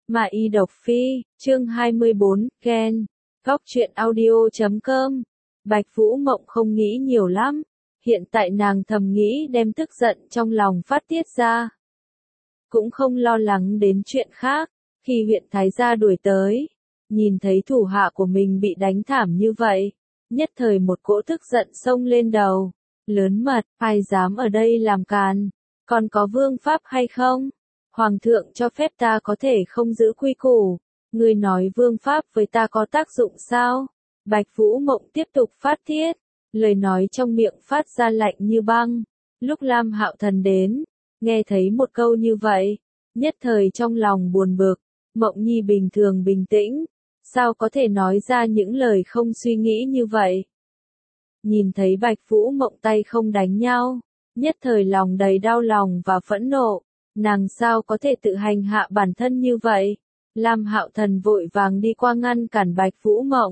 Mà y độc phi, chương 24, Ken, góc truyện audio.com. Bạch Vũ Mộng không nghĩ nhiều lắm, hiện tại nàng thầm nghĩ đem tức giận trong lòng phát tiết ra. Cũng không lo lắng đến chuyện khác, khi huyện Thái gia đuổi tới, nhìn thấy thủ hạ của mình bị đánh thảm như vậy, nhất thời một cỗ tức giận xông lên đầu, lớn mật, ai dám ở đây làm càn, còn có vương pháp hay không? Hoàng thượng cho phép ta có thể không giữ quy củ, ngươi nói vương pháp với ta có tác dụng sao? Bạch Vũ Mộng tiếp tục phát tiết, lời nói trong miệng phát ra lạnh như băng. Lúc Lam Hạo Thần đến, nghe thấy một câu như vậy, nhất thời trong lòng buồn bực. Mộng Nhi bình thường bình tĩnh, sao có thể nói ra những lời không suy nghĩ như vậy? Nhìn thấy Bạch Vũ Mộng tay không đánh nhau, nhất thời lòng đầy đau lòng và phẫn nộ. Nàng sao có thể tự hành hạ bản thân như vậy? Lam Hạo Thần vội vàng đi qua ngăn cản Bạch Vũ Mộng.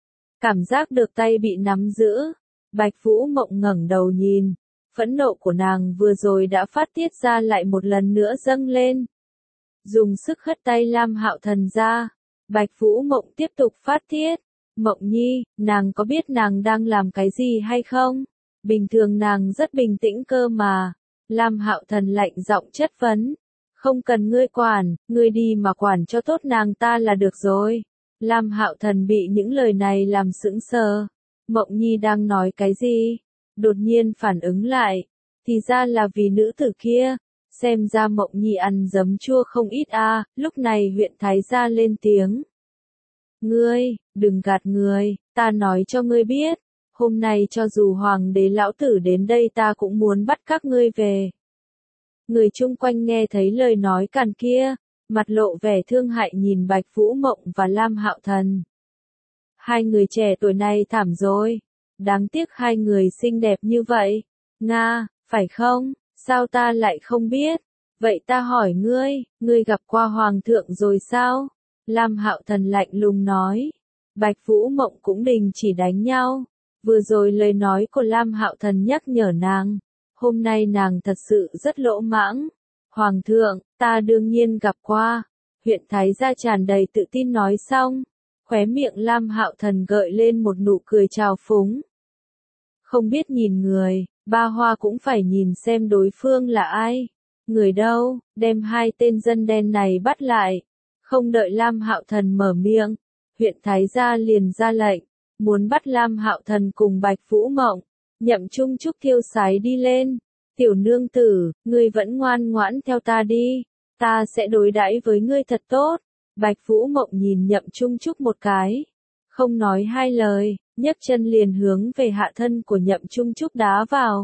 Cảm giác được tay bị nắm giữ, Bạch Vũ Mộng ngẩng đầu nhìn, phẫn nộ của nàng vừa rồi đã phát tiết ra lại một lần nữa dâng lên. Dùng sức hất tay Lam Hạo Thần ra, Bạch Vũ Mộng tiếp tục phát tiết. Mộng Nhi, nàng có biết nàng đang làm cái gì hay không? Bình thường nàng rất bình tĩnh cơ mà. Lam Hạo Thần lạnh giọng chất vấn. Không cần ngươi quản, ngươi đi mà quản cho tốt nàng ta là được rồi. Lam Hạo Thần bị những lời này làm sững sờ. Mộng Nhi đang nói cái gì? Đột nhiên phản ứng lại. Thì ra là vì nữ tử kia. Xem ra Mộng Nhi ăn giấm chua không ít à. Lúc này huyện Thái gia lên tiếng. Ngươi, đừng gạt người, ta nói cho ngươi biết. Hôm nay cho dù hoàng đế lão tử đến đây ta cũng muốn bắt các ngươi về. Người chung quanh nghe thấy lời nói càn kia, mặt lộ vẻ thương hại nhìn Bạch Vũ Mộng và Lam Hạo Thần. Hai người trẻ tuổi này thảm rồi, đáng tiếc hai người xinh đẹp như vậy. Nga, phải không? Sao ta lại không biết? Vậy ta hỏi ngươi, ngươi gặp qua hoàng thượng rồi sao? Lam Hạo Thần lạnh lùng nói. Bạch Vũ Mộng cũng đình chỉ đánh nhau. Vừa rồi lời nói của Lam Hạo Thần nhắc nhở nàng, hôm nay nàng thật sự rất lỗ mãng. Hoàng thượng, ta đương nhiên gặp qua. Huyện Thái gia tràn đầy tự tin nói xong, khóe miệng Lam Hạo Thần gợi lên một nụ cười trào phúng. Không biết nhìn người, Ba Hoa cũng phải nhìn xem đối phương là ai. Người đâu, đem hai tên dân đen này bắt lại. Không đợi Lam Hạo Thần mở miệng, huyện Thái gia liền ra lệnh, muốn bắt Lam Hạo Thần cùng Bạch Vũ Mộng. Nhậm Trung Trúc thiêu sái đi lên. Tiểu nương tử, ngươi vẫn ngoan ngoãn theo ta đi, ta sẽ đối đãi với ngươi thật tốt. Bạch Vũ Mộng nhìn Nhậm Trung Trúc một cái, không nói hai lời, nhấc chân liền hướng về hạ thân của Nhậm Trung Trúc đá vào.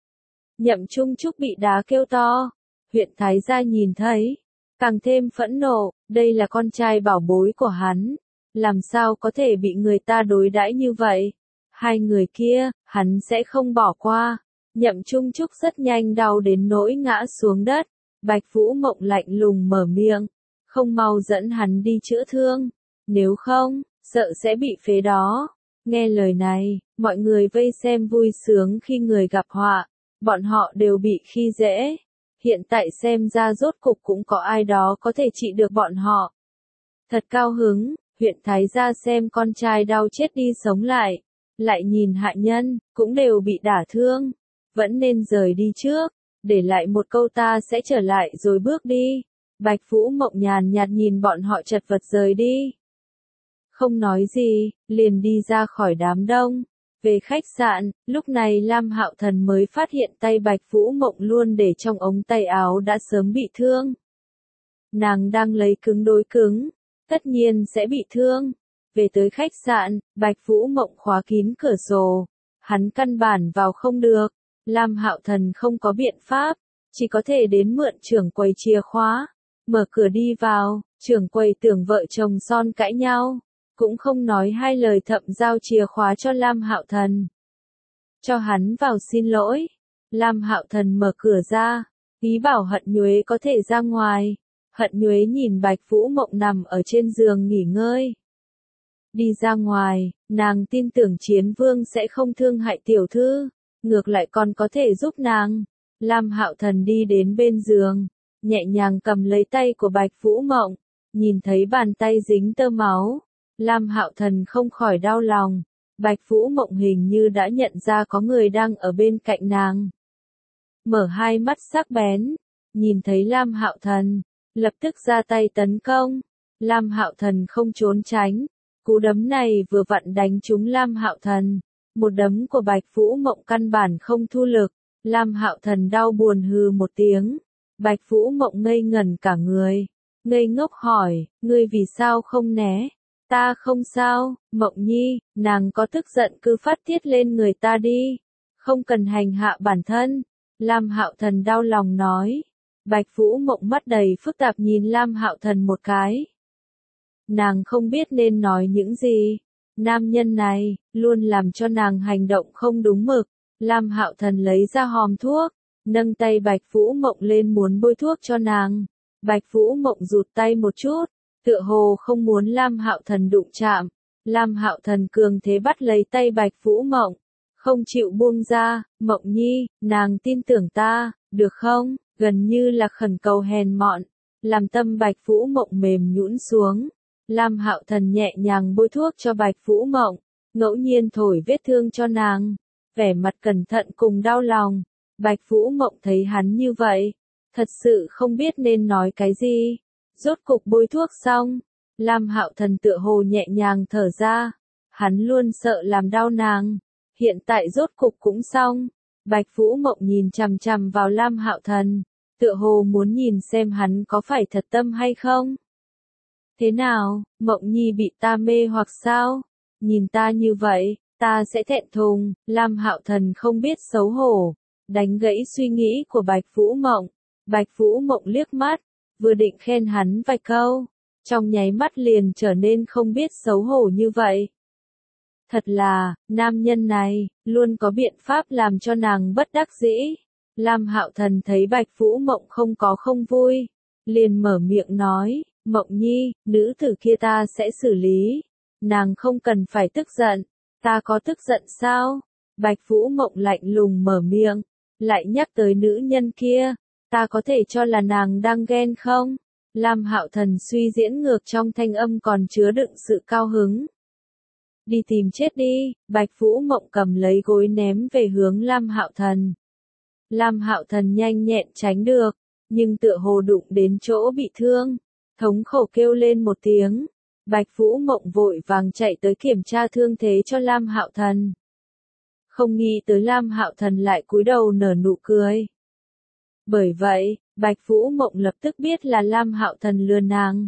Nhậm Trung Trúc bị đá kêu to, huyện Thái gia nhìn thấy, càng thêm phẫn nộ, đây là con trai bảo bối của hắn, làm sao có thể bị người ta đối đãi như vậy? Hai người kia, hắn sẽ không bỏ qua. Nhậm Trung Trúc rất nhanh đau đến nỗi ngã xuống đất. Bạch Vũ Mộng lạnh lùng mở miệng, không mau dẫn hắn đi chữa thương, nếu không, sợ sẽ bị phế đó. Nghe lời này, mọi người vây xem vui sướng khi người gặp họa, bọn họ đều bị khi dễ. Hiện tại xem ra rốt cục cũng có ai đó có thể trị được bọn họ. Thật cao hứng, huyện Thái gia xem con trai đau chết đi sống lại, lại nhìn hạ nhân, cũng đều bị đả thương. Vẫn nên rời đi trước, để lại một câu ta sẽ trở lại rồi bước đi. Bạch Vũ Mộng nhàn nhạt nhìn bọn họ chật vật rời đi. Không nói gì, liền đi ra khỏi đám đông. Về khách sạn, lúc này Lam Hạo Thần mới phát hiện tay Bạch Vũ Mộng luôn để trong ống tay áo đã sớm bị thương. Nàng đang lấy cứng đối cứng, tất nhiên sẽ bị thương. Về tới khách sạn, Bạch Vũ Mộng khóa kín cửa sổ. Hắn căn bản vào không được. Lam Hạo Thần không có biện pháp, chỉ có thể đến mượn trưởng quầy chìa khóa. Mở cửa đi vào, trưởng quầy tưởng vợ chồng son cãi nhau, cũng không nói hai lời thậm giao chìa khóa cho Lam Hạo Thần. Cho hắn vào xin lỗi. Lam Hạo Thần mở cửa ra, ý bảo Hận Nhuế có thể ra ngoài. Hận Nhuế nhìn Bạch Vũ Mộng nằm ở trên giường nghỉ ngơi. Đi ra ngoài, nàng tin tưởng Chiến Vương sẽ không thương hại tiểu thư, ngược lại còn có thể giúp nàng. Lam Hạo Thần đi đến bên giường, nhẹ nhàng cầm lấy tay của Bạch Vũ Mộng, nhìn thấy bàn tay dính tơ máu, Lam Hạo Thần không khỏi đau lòng. Bạch Vũ Mộng hình như đã nhận ra có người đang ở bên cạnh nàng. Mở hai mắt sắc bén, nhìn thấy Lam Hạo Thần, lập tức ra tay tấn công. Lam Hạo Thần không trốn tránh, cú đấm này vừa vặn đánh trúng Lam Hạo Thần. Một đấm của Bạch Vũ Mộng căn bản không thu lực, Lam Hạo Thần đau buồn hừ một tiếng. Bạch Vũ Mộng ngây ngẩn cả người, ngây ngốc hỏi, ngươi vì sao không né? Ta không sao, Mộng Nhi, nàng có tức giận cứ phát tiết lên người ta đi, không cần hành hạ bản thân. Lam Hạo Thần đau lòng nói. Bạch Vũ Mộng mắt đầy phức tạp nhìn Lam Hạo Thần một cái. Nàng không biết nên nói những gì. Nam nhân này, luôn làm cho nàng hành động không đúng mực. Lam Hạo Thần lấy ra hòm thuốc, nâng tay Bạch Vũ Mộng lên muốn bôi thuốc cho nàng. Bạch Vũ Mộng rụt tay một chút, tựa hồ không muốn Lam Hạo Thần đụng chạm. Lam Hạo Thần cường thế bắt lấy tay Bạch Vũ Mộng, không chịu buông ra. Mộng Nhi, nàng tin tưởng ta, được không? Gần như là khẩn cầu hèn mọn, làm tâm Bạch Vũ Mộng mềm nhũn xuống. Lam Hạo Thần nhẹ nhàng bôi thuốc cho Bạch Vũ Mộng, ngẫu nhiên thổi vết thương cho nàng, vẻ mặt cẩn thận cùng đau lòng. Bạch Vũ Mộng thấy hắn như vậy, thật sự không biết nên nói cái gì. Rốt cục bôi thuốc xong, Lam Hạo Thần tựa hồ nhẹ nhàng thở ra, hắn luôn sợ làm đau nàng, hiện tại rốt cục cũng xong. Bạch Vũ Mộng nhìn chằm chằm vào Lam Hạo Thần, tựa hồ muốn nhìn xem hắn có phải thật tâm hay không. Thế nào, Mộng Nhi bị ta mê hoặc sao? Nhìn ta như vậy, ta sẽ thẹn thùng. Lam Hạo Thần không biết xấu hổ, đánh gãy suy nghĩ của Bạch Vũ Mộng. Bạch Vũ Mộng liếc mắt, vừa định khen hắn vài câu, trong nháy mắt liền trở nên không biết xấu hổ như vậy. Thật là, nam nhân này, luôn có biện pháp làm cho nàng bất đắc dĩ. Lam Hạo Thần thấy Bạch Vũ Mộng không vui, liền mở miệng nói, Mộng Nhi, nữ tử kia ta sẽ xử lý, nàng không cần phải tức giận. Ta có tức giận sao? Bạch Vũ Mộng lạnh lùng mở miệng, lại nhắc tới nữ nhân kia, ta có thể cho là nàng đang ghen không? Lam Hạo Thần suy diễn ngược trong thanh âm còn chứa đựng sự cao hứng. Đi tìm chết đi. Bạch Vũ Mộng cầm lấy gối ném về hướng Lam Hạo Thần. Lam Hạo Thần nhanh nhẹn tránh được, nhưng tựa hồ đụng đến chỗ bị thương, thống khổ kêu lên một tiếng. Bạch Vũ Mộng vội vàng chạy tới kiểm tra thương thế cho Lam Hạo Thần. Không nghĩ tới Lam Hạo Thần lại cúi đầu nở nụ cười. Bởi vậy, Bạch Vũ Mộng lập tức biết là Lam Hạo Thần lừa nàng.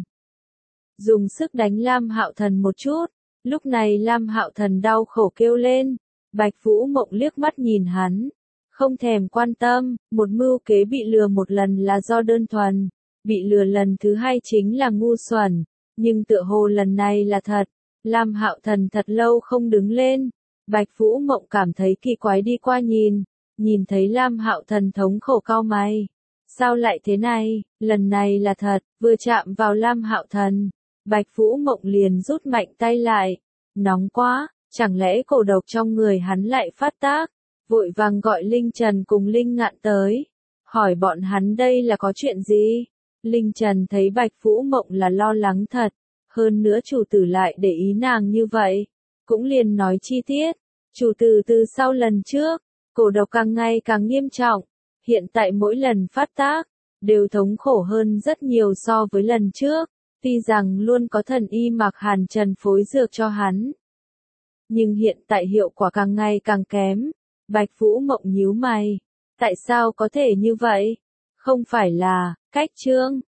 Dùng sức đánh Lam Hạo Thần một chút, lúc này Lam Hạo Thần đau khổ kêu lên. Bạch Vũ Mộng liếc mắt nhìn hắn, không thèm quan tâm. Một mưu kế bị lừa một lần là do đơn thuần, bị lừa lần thứ hai chính là ngu xuẩn, nhưng tựa hồ lần này là thật. Lam Hạo Thần thật lâu không đứng lên. Bạch Vũ Mộng cảm thấy kỳ quái đi qua nhìn thấy Lam Hạo Thần thống khổ cau mày. Sao lại thế này, lần này là thật. Vừa chạm vào Lam Hạo Thần, Bạch Vũ Mộng liền rút mạnh tay lại. Nóng quá, chẳng lẽ cổ độc trong người hắn lại phát tác? Vội vàng gọi Linh Trần cùng Linh Ngạn tới, hỏi bọn hắn đây là có chuyện gì? Linh Trần thấy Bạch Vũ Mộng là lo lắng thật, hơn nữa chủ tử lại để ý nàng như vậy, cũng liền nói chi tiết. Chủ tử từ sau lần trước, cổ độc càng ngày càng nghiêm trọng, hiện tại mỗi lần phát tác, đều thống khổ hơn rất nhiều so với lần trước. Tuy rằng luôn có thần y Mạc Hàn Trần phối dược cho hắn, nhưng hiện tại hiệu quả càng ngày càng kém. Bạch Vũ Mộng nhíu mày, tại sao có thể như vậy? Không phải là cách chương